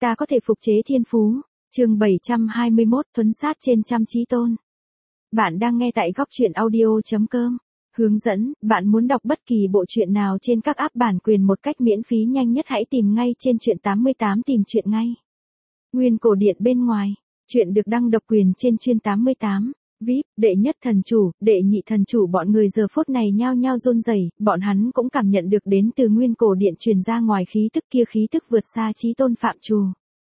Ta có thể phục chế thiên phú. Chương 721 thuấn sát trên trăm chí tôn. Bạn đang nghe tại góc truyện audio.com. Hướng dẫn, bạn muốn đọc bất kỳ bộ truyện nào trên các app bản quyền một cách miễn phí nhanh nhất hãy tìm ngay trên truyện 88 tìm truyện ngay. Nguyên cổ điện bên ngoài. Truyện được đăng độc quyền trên truyện 88. VIP, đệ nhất thần chủ, đệ nhị thần chủ bọn người giờ phút này nhao nhao run rẩy, bọn hắn cũng cảm nhận được đến từ nguyên cổ điện truyền ra ngoài khí tức kia, khí tức vượt xa chí tôn phạm trù.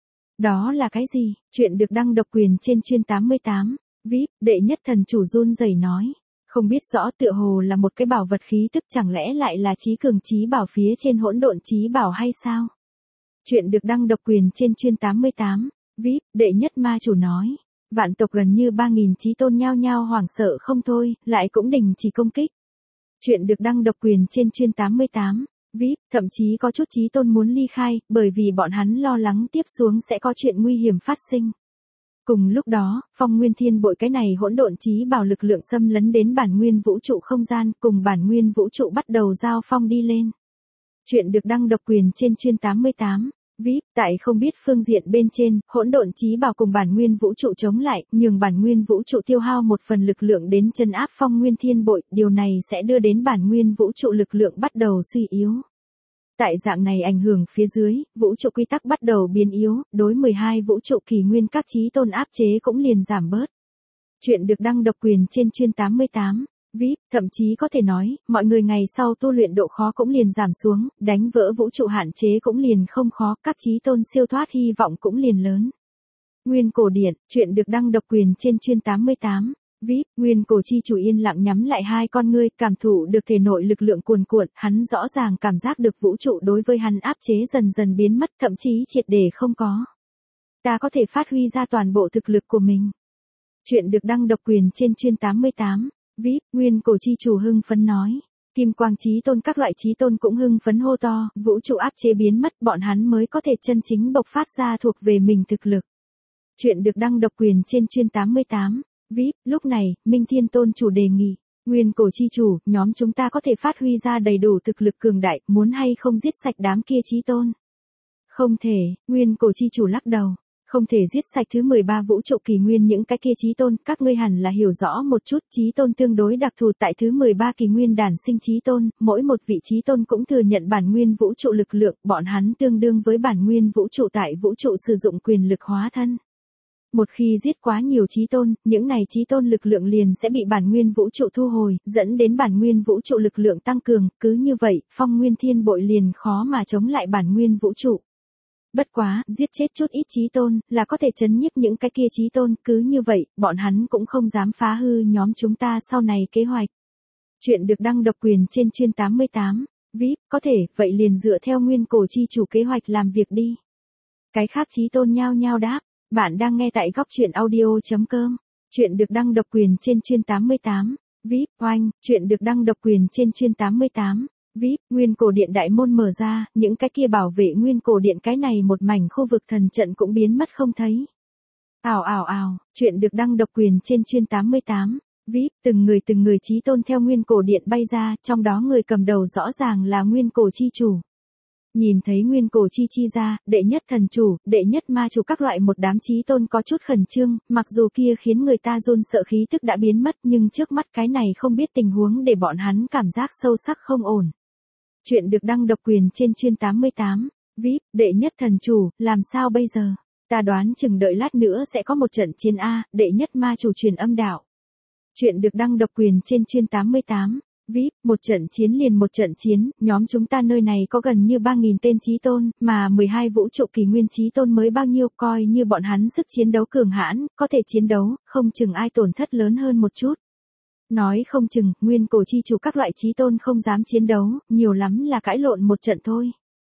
Đó là cái gì? Chuyện được đăng độc quyền trên truyện 88. VIP, đệ nhất thần chủ run rẩy nói. Không biết rõ, tựa hồ là một cái bảo vật khí tức, chẳng lẽ lại là chí cường chí bảo phía trên hỗn độn chí bảo hay sao? Chuyện được đăng độc quyền trên truyện 88. VIP, đệ nhất ma chủ nói. Vạn tộc gần như 3.000 chí tôn nhao nhao hoảng sợ không thôi, lại cũng đình chỉ công kích. Chuyện được đăng độc quyền trên truyện 88. VIP, thậm chí có chút chí tôn muốn ly khai, bởi vì bọn hắn lo lắng tiếp xuống sẽ có chuyện nguy hiểm phát sinh. Cùng lúc đó, Phong Nguyên Thiên Bội cái này hỗn độn chí bảo lực lượng xâm lấn đến bản nguyên vũ trụ không gian, cùng bản nguyên vũ trụ bắt đầu giao phong đi lên. Chuyện được đăng độc quyền trên truyện 88. VIP, tại không biết phương diện bên trên, hỗn độn chí bảo cùng bản nguyên vũ trụ chống lại, nhường bản nguyên vũ trụ tiêu hao một phần lực lượng đến chân áp Phong Nguyên Thiên Bội, điều này sẽ đưa đến bản nguyên vũ trụ lực lượng bắt đầu suy yếu. Tại dạng này ảnh hưởng phía dưới, vũ trụ quy tắc bắt đầu biến yếu, đối 12 vũ trụ kỳ nguyên các chí tôn áp chế cũng liền giảm bớt. Chuyện được đăng độc quyền trên truyện 88. VIP, thậm chí có thể nói, mọi người ngày sau tu luyện độ khó cũng liền giảm xuống, đánh vỡ vũ trụ hạn chế cũng liền không khó, các chí tôn siêu thoát hy vọng cũng liền lớn. Nguyên cổ điện, chuyện được đăng độc quyền trên truyện 88. VIP, nguyên cổ chi chủ yên lặng nhắm lại hai con ngươi, cảm thụ được thể nội lực lượng cuồn cuộn, hắn rõ ràng cảm giác được vũ trụ đối với hắn áp chế dần dần biến mất, thậm chí triệt để không có. Ta có thể phát huy ra toàn bộ thực lực của mình. Chuyện được đăng độc quyền trên truyện 88. VIP, nguyên cổ chi chủ hưng phấn nói. Kim quang chí tôn các loại chí tôn cũng hưng phấn hô to, vũ trụ áp chế biến mất, bọn hắn mới có thể chân chính bộc phát ra thuộc về mình thực lực. Chuyện được đăng độc quyền trên truyện 88. VIP, lúc này, Minh Thiên Tôn chủ đề nghị. Nguyên cổ chi chủ, nhóm chúng ta có thể phát huy ra đầy đủ thực lực cường đại, muốn hay không giết sạch đám kia chí tôn? Không thể, nguyên cổ chi chủ lắc đầu. Không thể giết sạch thứ 13 vũ trụ kỳ nguyên những cái kia chí tôn, các ngươi hẳn là hiểu rõ một chút, chí tôn tương đối đặc thù, tại thứ 13 kỳ nguyên đản sinh chí tôn, mỗi một vị chí tôn cũng thừa nhận bản nguyên vũ trụ lực lượng, bọn hắn tương đương với bản nguyên vũ trụ tại vũ trụ sử dụng quyền lực hóa thân. Một khi giết quá nhiều chí tôn, những này chí tôn lực lượng liền sẽ bị bản nguyên vũ trụ thu hồi, dẫn đến bản nguyên vũ trụ lực lượng tăng cường, cứ như vậy, Phong Nguyên Thiên Bội liền khó mà chống lại bản nguyên vũ trụ. Bất quá, giết chết chút ít chí tôn, là có thể chấn nhiếp những cái kia chí tôn, cứ như vậy, bọn hắn cũng không dám phá hư nhóm chúng ta sau này kế hoạch. Chuyện được đăng độc quyền trên truyện 88. VIP, có thể, vậy liền dựa theo nguyên cổ chi chủ kế hoạch làm việc đi. Cái khác chí tôn nhao nhao đáp. Bạn đang nghe tại góc truyện audio.com. Chuyện được đăng độc quyền trên truyện 88. VIP, oanh, chuyện được đăng độc quyền trên truyện 88. VIP, nguyên cổ điện đại môn mở ra, những cái kia bảo vệ nguyên cổ điện cái này một mảnh khu vực thần trận cũng biến mất không thấy. Ào ào ào, chuyện được đăng độc quyền trên truyện 88. VIP, từng người chí tôn theo nguyên cổ điện bay ra, trong đó người cầm đầu rõ ràng là nguyên cổ chi chủ. Nhìn thấy nguyên cổ chi ra, đệ nhất thần chủ, đệ nhất ma chủ các loại một đám chí tôn có chút khẩn trương, mặc dù kia khiến người ta run sợ khí tức đã biến mất, nhưng trước mắt cái này không biết tình huống để bọn hắn cảm giác sâu sắc không ổn. Chuyện được đăng độc quyền trên truyện 88. VIP, đệ nhất thần chủ, làm sao bây giờ? Ta đoán chừng đợi lát nữa sẽ có một trận chiến A, đệ nhất ma chủ truyền âm đạo. Chuyện được đăng độc quyền trên truyện 88. VIP, một trận chiến liền một trận chiến, nhóm chúng ta nơi này có gần như 3.000 tên chí tôn, mà 12 vũ trụ kỳ nguyên chí tôn mới bao nhiêu, coi như bọn hắn sức chiến đấu cường hãn, có thể chiến đấu, không chừng ai tổn thất lớn hơn một chút. Nói không chừng, nguyên cổ chi chủ các loại chí tôn không dám chiến đấu, nhiều lắm là cãi lộn một trận thôi.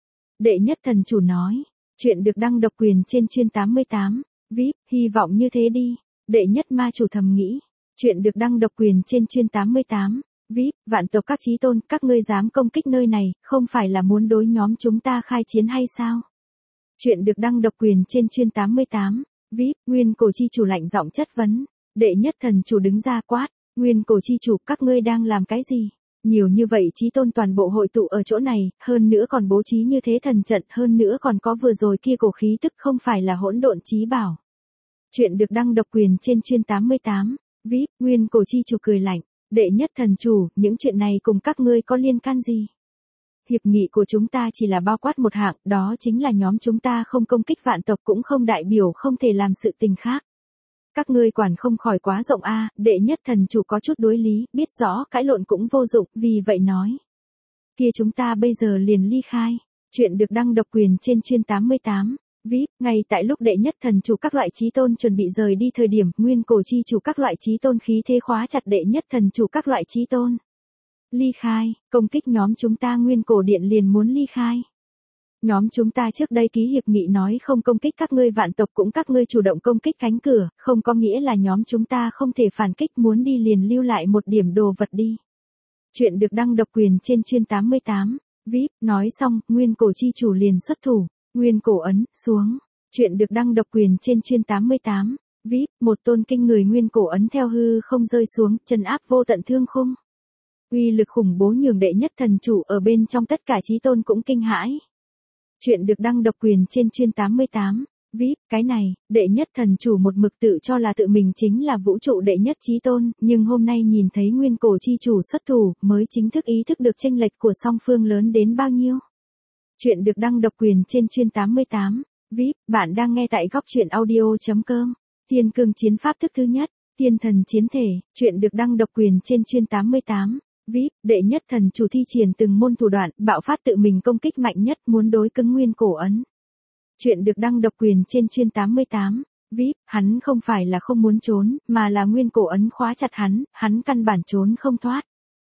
Đệ nhất thần chủ nói, chuyện được đăng độc quyền trên truyện 88. VIP, hy vọng như thế đi. Đệ nhất ma chủ thầm nghĩ, chuyện được đăng độc quyền trên truyện 88. VIP, vạn tộc các chí tôn, các ngươi dám công kích nơi này, không phải là muốn đối nhóm chúng ta khai chiến hay sao? Chuyện được đăng độc quyền trên truyện 88. VIP, nguyên cổ chi chủ lạnh giọng chất vấn. Đệ nhất thần chủ đứng ra quát, nguyên cổ chi chủ, các ngươi đang làm cái gì? Nhiều như vậy chí tôn toàn bộ hội tụ ở chỗ này, hơn nữa còn bố trí như thế thần trận, hơn nữa còn có vừa rồi kia cổ khí tức không phải là hỗn độn chí bảo. Chuyện được đăng độc quyền trên chuyên 88. VIP, nguyên cổ chi chủ cười lạnh. Đệ nhất thần chủ, những chuyện này cùng các ngươi có liên can gì? Hiệp nghị của chúng ta chỉ là bao quát một hạng, đó chính là nhóm chúng ta không công kích vạn tộc cũng không đại biểu không thể làm sự tình khác. Các ngươi quản không khỏi quá rộng a. Đệ nhất thần chủ có chút đối lý, biết rõ cãi lộn cũng vô dụng, vì vậy nói. Kia chúng ta bây giờ liền ly khai. Chuyện được đăng độc quyền trên chuyên 88. VIP, ngay tại lúc đệ nhất thần chủ các loại chí tôn chuẩn bị rời đi thời điểm, nguyên cổ chi chủ các loại chí tôn khí thế khóa chặt đệ nhất thần chủ các loại chí tôn. Ly khai, công kích nhóm chúng ta nguyên cổ điện liền muốn ly khai. Nhóm chúng ta trước đây ký hiệp nghị nói không công kích các ngươi vạn tộc cũng các ngươi chủ động công kích cánh cửa, không có nghĩa là nhóm chúng ta không thể phản kích muốn đi liền lưu lại một điểm đồ vật đi. Chuyện được đăng độc quyền trên chuyên 88. VIP, nói xong, nguyên cổ chi chủ liền xuất thủ. Nguyên cổ ấn, xuống. Chuyện được đăng độc quyền trên chuyên 88. VIP, một tôn kinh người nguyên cổ ấn theo hư không rơi xuống, trấn áp vô tận thương khung. Uy lực khủng bố nhường đệ nhất thần chủ ở bên trong tất cả chí tôn cũng kinh hãi. Chuyện được đăng độc quyền trên chuyên 88. VIP, cái này, đệ nhất thần chủ một mực tự cho là tự mình chính là vũ trụ đệ nhất chí tôn, nhưng hôm nay nhìn thấy nguyên cổ chi chủ xuất thủ, mới chính thức ý thức được chênh lệch của song phương lớn đến bao nhiêu. Chuyện được đăng độc quyền trên chuyên 88. VIP, bạn đang nghe tại góc truyện audio.com. Thiên cương chiến pháp thức thứ nhất, tiên thần chiến thể, chuyện được đăng độc quyền trên chuyên 88. VIP, đệ nhất thần chủ thi triển từng môn thủ đoạn, bạo phát tự mình công kích mạnh nhất muốn đối cứng nguyên cổ ấn. Chuyện được đăng độc quyền trên chuyên 88. VIP, hắn không phải là không muốn trốn, mà là nguyên cổ ấn khóa chặt hắn căn bản trốn không thoát.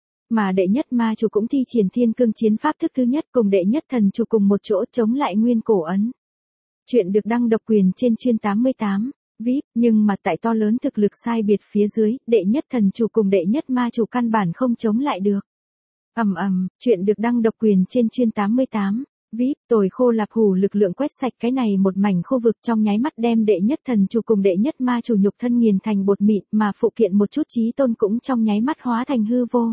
Mà đệ nhất ma chủ cũng thi triển thiên cương chiến pháp thức thứ nhất cùng đệ nhất thần chủ cùng một chỗ chống lại nguyên cổ ấn. Chuyện được đăng độc quyền trên chuyên 88. VIP, nhưng mà tại to lớn thực lực sai biệt phía dưới, đệ nhất thần chủ cùng đệ nhất ma chủ căn bản không chống lại được. Chuyện được đăng độc quyền trên chuyên 88. VIP, tồi khô lạp hủ lực lượng quét sạch cái này một mảnh khu vực trong nháy mắt đem đệ nhất thần chủ cùng đệ nhất ma chủ nhục thân nghiền thành bột mịn mà phụ kiện một chút chí tôn cũng trong nháy mắt hóa thành hư vô.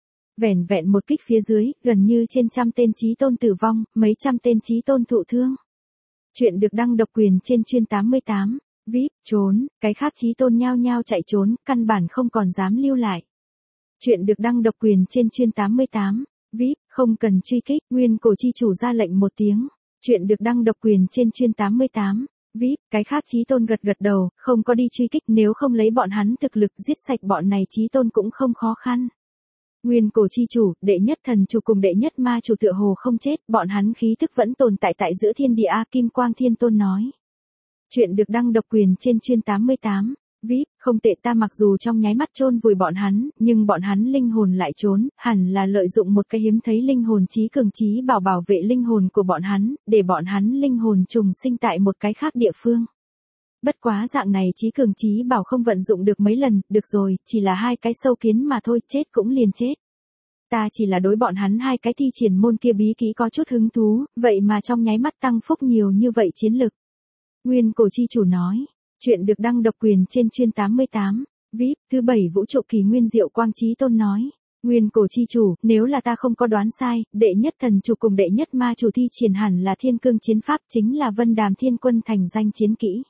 Vẻn vẹn một kích phía dưới, gần như trên trăm tên chí tôn tử vong, mấy trăm tên chí tôn thụ thương. Chuyện được đăng độc quyền trên chuyên 88. VIP, trốn, cái khác chí tôn nhao nhao chạy trốn, căn bản không còn dám lưu lại. Chuyện được đăng độc quyền trên chuyên 88. VIP, không cần truy kích, nguyên cổ chi chủ ra lệnh một tiếng. Chuyện được đăng độc quyền trên chuyên 88. VIP, cái khác chí tôn gật gật đầu, không có đi truy kích, nếu không lấy bọn hắn thực lực giết sạch bọn này chí tôn cũng không khó khăn. Nguyên cổ chi chủ, đệ nhất thần chủ cùng đệ nhất ma chủ tựa hồ không chết, bọn hắn khí thức vẫn tồn tại tại giữa thiên địa A Kim Quang Thiên Tôn nói. Chuyện được đăng độc quyền trên chuyên 88. VIP, không tệ, ta mặc dù trong nháy mắt chôn vùi bọn hắn, nhưng bọn hắn linh hồn lại trốn, hẳn là lợi dụng một cái hiếm thấy linh hồn chí cường chí bảo bảo vệ linh hồn của bọn hắn, để bọn hắn linh hồn trùng sinh tại một cái khác địa phương. Bất quá dạng này chí cường chí bảo không vận dụng được mấy lần, được rồi, chỉ là hai cái sâu kiến mà thôi, chết cũng liền chết. Ta chỉ là đối bọn hắn hai cái thi triển môn kia bí kỹ có chút hứng thú, vậy mà trong nháy mắt tăng phúc nhiều như vậy chiến lực. Nguyên cổ chi chủ nói. Chuyện được đăng độc quyền trên chuyên 88. VIP, thứ 7 vũ trụ kỳ nguyên diệu quang chí tôn nói. Nguyên cổ chi chủ, nếu là ta không có đoán sai, đệ nhất thần chủ cùng đệ nhất ma chủ thi triển hẳn là thiên cương chiến pháp, chính là Vân Đàm Thiên Quân thành danh chiến kỹ.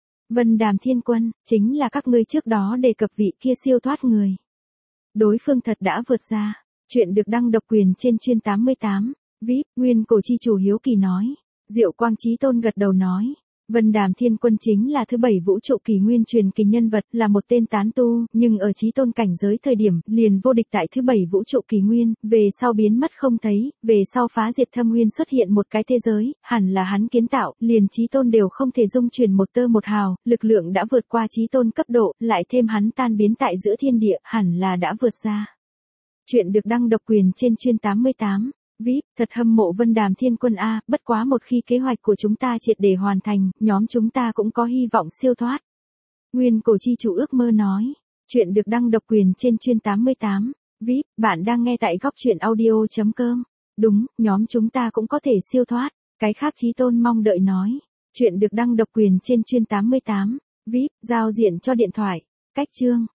Vân Đàm Thiên Quân, chính là các ngươi trước đó đề cập vị kia siêu thoát người. Đối phương thật đã vượt ra. Chuyện được đăng độc quyền trên chuyên 88. VIP, nguyên cổ chi chủ hiếu kỳ nói. Diệu quang chí tôn gật đầu nói. Vân Đàm Thiên Quân chính là thứ 7 vũ trụ kỳ nguyên truyền kỳ nhân vật, là một tên tán tu, nhưng ở chí tôn cảnh giới thời điểm, liền vô địch tại thứ 7 vũ trụ kỳ nguyên, về sau biến mất không thấy, về sau phá diệt thâm nguyên xuất hiện một cái thế giới, hẳn là hắn kiến tạo, liền chí tôn đều không thể dung truyền một tơ một hào, lực lượng đã vượt qua chí tôn cấp độ, lại thêm hắn tan biến tại giữa thiên địa, hẳn là đã vượt ra. Chuyện được đăng độc quyền trên chuyên 88. VIP, thật hâm mộ Vân Đàm Thiên Quân A, bất quá một khi kế hoạch của chúng ta triệt để hoàn thành, nhóm chúng ta cũng có hy vọng siêu thoát. Nguyên cổ chi chủ ước mơ nói. Chuyện được đăng độc quyền trên chuyên 88. VIP, bạn đang nghe tại góc truyện audio.com. Đúng, nhóm chúng ta cũng có thể siêu thoát. Cái khác chí tôn mong đợi nói. Chuyện được đăng độc quyền trên chuyên 88. VIP, giao diện cho điện thoại. Cách chương.